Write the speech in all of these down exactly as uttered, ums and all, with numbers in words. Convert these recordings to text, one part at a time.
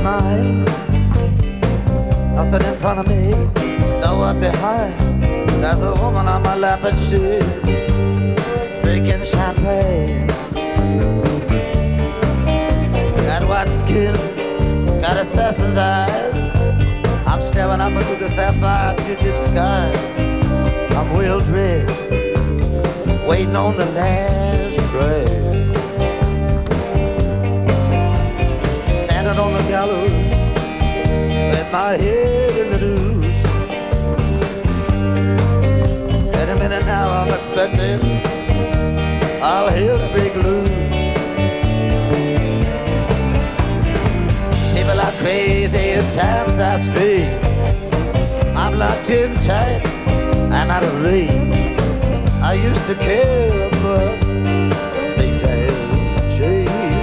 mine. Nothing in front of me, no one behind. There's a woman on my lap and she's drinking champagne. Got white skin, got assassin's eyes. I'm staring up into the sapphire-tinted sky. I'm well dressed, waiting on the last train. Standing on the gallows with my head in the noose. Any minute now I'm expecting I'll hear the big loose. People are crazy and times are strange. I'm locked in tight, I'm out of range. I used to care, but things have changed.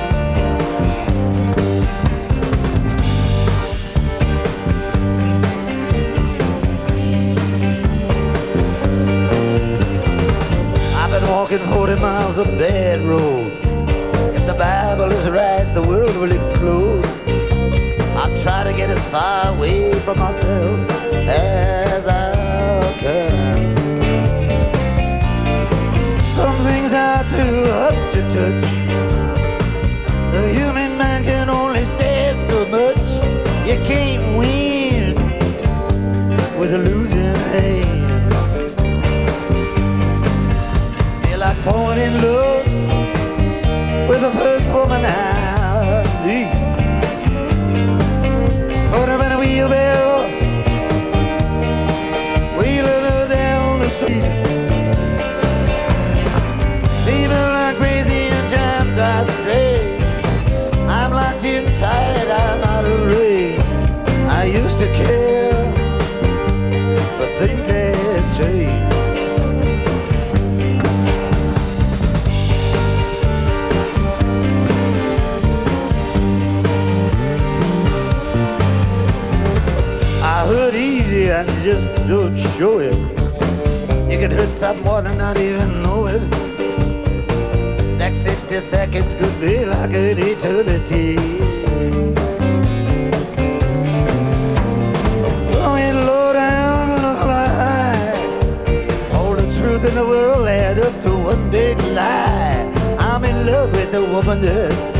I've been walking forty miles of bad road. If the Bible is right, the world will explode. I'm trying to get as far away from myself as I can. Some things are too hot to touch. The human mind can only stand so much. You can't win with a losing hand. Feel like falling in love with the first woman I meet. Put him in a wheelbarrow, wheeling her down the street. People are crazy and times are strange. I'm locked in tight, I'm out of range. I used to care, but things have changed. I hurt easy and just don't show it. You can hurt someone and not even know it. Next sixty seconds could be like an eternity. Going low down and a fly high. All the truth in the world add up to one big lie. I'm in love with a woman that